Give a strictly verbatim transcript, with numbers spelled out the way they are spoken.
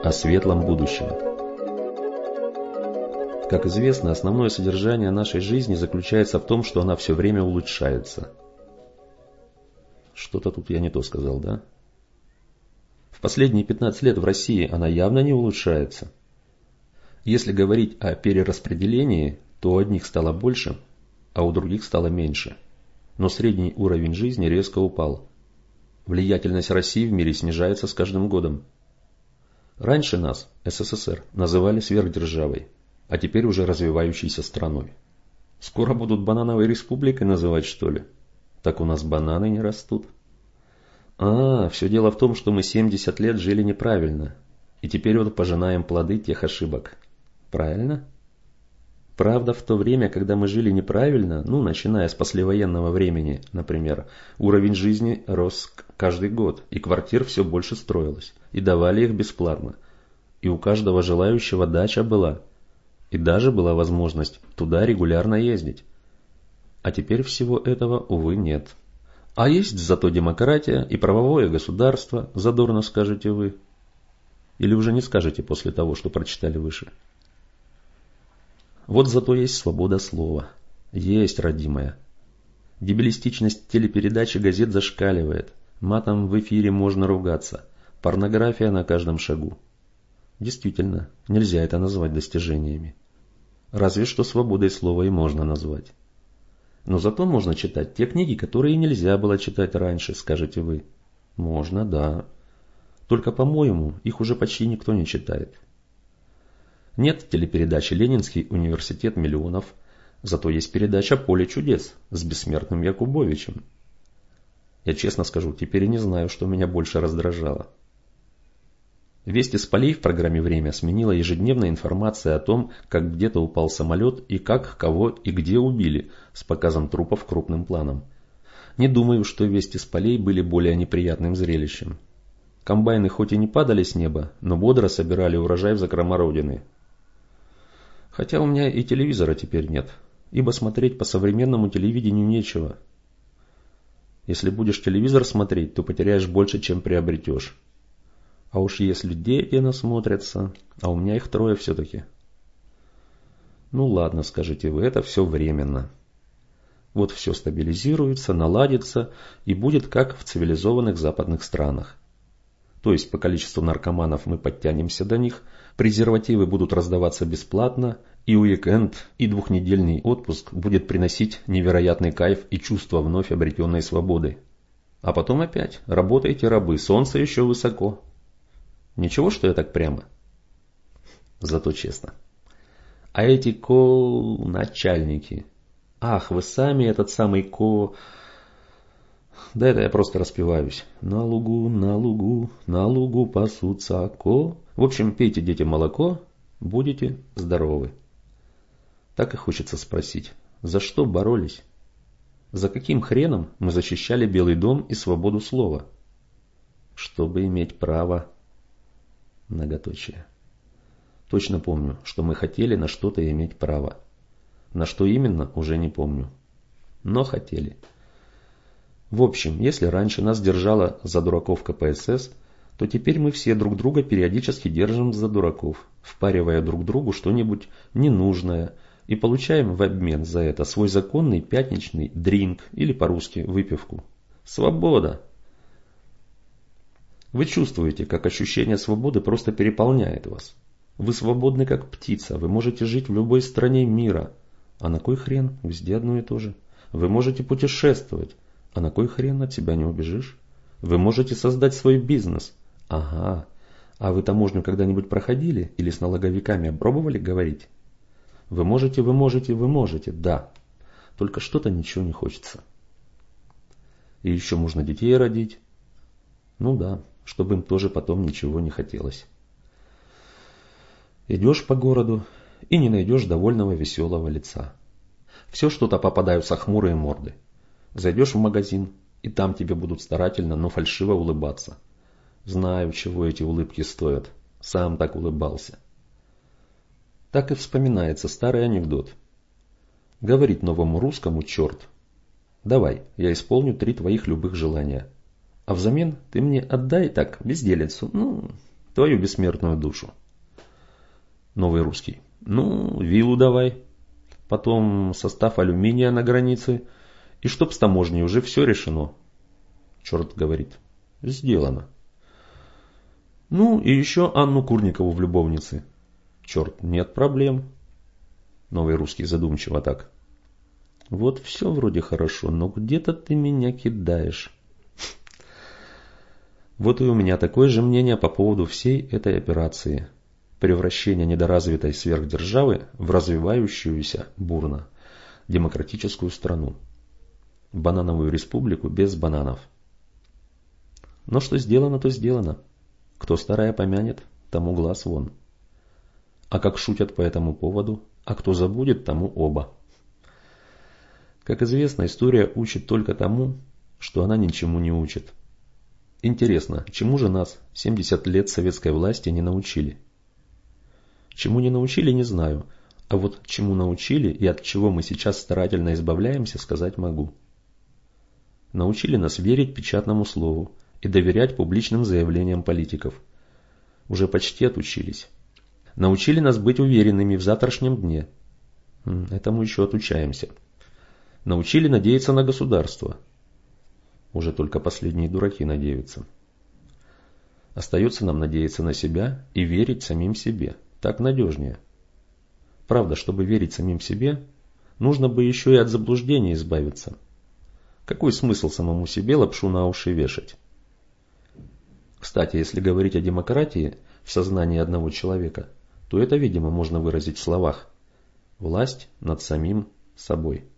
о светлом будущем. Как известно, основное содержание нашей жизни заключается в том, что она все время улучшается. Что-то тут я не то сказал, да? В последние пятнадцать лет в России она явно не улучшается. Если говорить о перераспределении, то у одних стало больше, а у других стало меньше. Но средний уровень жизни резко упал. Влиятельность России в мире снижается с каждым годом. Раньше нас, СССР, называли сверхдержавой, а теперь уже развивающейся страной. Скоро будут банановой республикой называть, что ли? Так у нас бананы не растут. А, все дело в том, что мы семьдесят лет жили неправильно, и теперь вот пожинаем плоды тех ошибок. Правильно? Правда, в то время, когда мы жили неправильно, ну, начиная с послевоенного времени, например, уровень жизни рос каждый год, и квартир все больше строилось, и давали их бесплатно. И у каждого желающего дача была, и даже была возможность туда регулярно ездить. А теперь всего этого, увы, нет. А есть зато демократия и правовое государство, задорно скажете вы. Или уже не скажете после того, что прочитали выше. Вот зато есть свобода слова. Есть, родимая. Дебилистичность телепередач и газет зашкаливает. Матом в эфире можно ругаться. Порнография на каждом шагу. Действительно, нельзя это назвать достижениями. Разве что свободой слова и можно назвать. Но зато можно читать те книги, которые нельзя было читать раньше, скажете вы. Можно, да. Только, по-моему, их уже почти никто не читает. Нет телепередачи «Ленинский университет миллионов», зато есть передача «Поле чудес» с бессмертным Якубовичем. Я честно скажу, теперь и не знаю, что меня больше раздражало. Вести с полей в программе «Время» сменила ежедневная информация о том, как где-то упал самолет и как, кого и где убили, с показом трупов крупным планом. Не думаю, что вести с полей были более неприятным зрелищем. Комбайны хоть и не падали с неба, но бодро собирали урожай в закрома родины. Хотя у меня и телевизора теперь нет, ибо смотреть по современному телевидению нечего. Если будешь телевизор смотреть, то потеряешь больше, чем приобретешь. А уж если дети насмотрятся, а у меня их трое все-таки. Ну ладно, скажите вы, это все временно. Вот все стабилизируется, наладится и будет как в цивилизованных западных странах. То есть по количеству наркоманов мы подтянемся до них, презервативы будут раздаваться бесплатно, и уикенд, и двухнедельный отпуск будет приносить невероятный кайф и чувство вновь обретенной свободы. А потом опять, работайте, рабы, солнце еще высоко. Ничего, что я так прямо? Зато честно. А эти ко-начальники. Ах, вы сами этот самый ко... Да это я просто распеваюсь. На лугу, на лугу, на лугу пасутся ко. В общем, пейте, дети, молоко, будете здоровы. Так и хочется спросить, за что боролись? За каким хреном мы защищали Белый дом и свободу слова? Чтобы иметь право... Многоточие. Точно помню, что мы хотели на что-то иметь право. На что именно, уже не помню. Но хотели. В общем, если раньше нас держала за дураков ка пэ эс эс, то теперь мы все друг друга периодически держим за дураков, впаривая друг другу что-нибудь ненужное и получаем в обмен за это свой законный пятничный дринк или по-русски выпивку. Свобода! Вы чувствуете, как ощущение свободы просто переполняет вас. Вы свободны как птица, вы можете жить в любой стране мира. А на кой хрен? Везде одно и то же. Вы можете путешествовать. А на кой хрен от себя не убежишь? Вы можете создать свой бизнес. Ага. А вы таможню когда-нибудь проходили или с налоговиками пробовали говорить? Вы можете, вы можете, вы можете, да. Только что-то ничего не хочется. И еще можно детей родить. Ну да, чтобы им тоже потом ничего не хотелось. Идешь по городу и не найдешь довольного веселого лица. Все что-то попадаются хмурые морды. Зайдешь в магазин, и там тебе будут старательно, но фальшиво улыбаться. Знаю, чего эти улыбки стоят. Сам так улыбался. Так и вспоминается старый анекдот. Говорит новому русскому черт: давай, я исполню три твоих любых желания. А взамен ты мне отдай так безделицу, ну, твою бессмертную душу. Новый русский. Ну, виллу давай. Потом состав алюминия на границе. И чтоб с таможней уже все решено. Черт говорит. Сделано. Ну и еще Анну Курникову в любовнице. Черт, нет проблем. Новый русский задумчиво так. Вот все вроде хорошо, но где-то ты меня кидаешь. Вот и у меня такое же мнение по поводу всей этой операции. Превращение недоразвитой сверхдержавы в развивающуюся бурно демократическую страну. Банановую республику без бананов. Но что сделано, то сделано. Кто старое помянет, тому глаз вон. А как шутят по этому поводу, а кто забудет, тому оба. Как известно, история учит только тому, что она ничему не учит. Интересно, чему же нас семьдесят лет советской власти не научили? Чему не научили, не знаю, а вот чему научили и от чего мы сейчас старательно избавляемся, сказать могу. Научили нас верить печатному слову и доверять публичным заявлениям политиков. Уже почти отучились. Научили нас быть уверенными в завтрашнем дне. Этому еще отучаемся. Научили надеяться на государство. Уже только последние дураки надеются. Остается нам надеяться на себя и верить самим себе. Так надежнее. Правда, чтобы верить самим себе, нужно бы еще и от заблуждений избавиться. Какой смысл самому себе лапшу на уши вешать? Кстати, если говорить о демократии в сознании одного человека, то это, видимо, можно выразить в словах: власть над самим собой.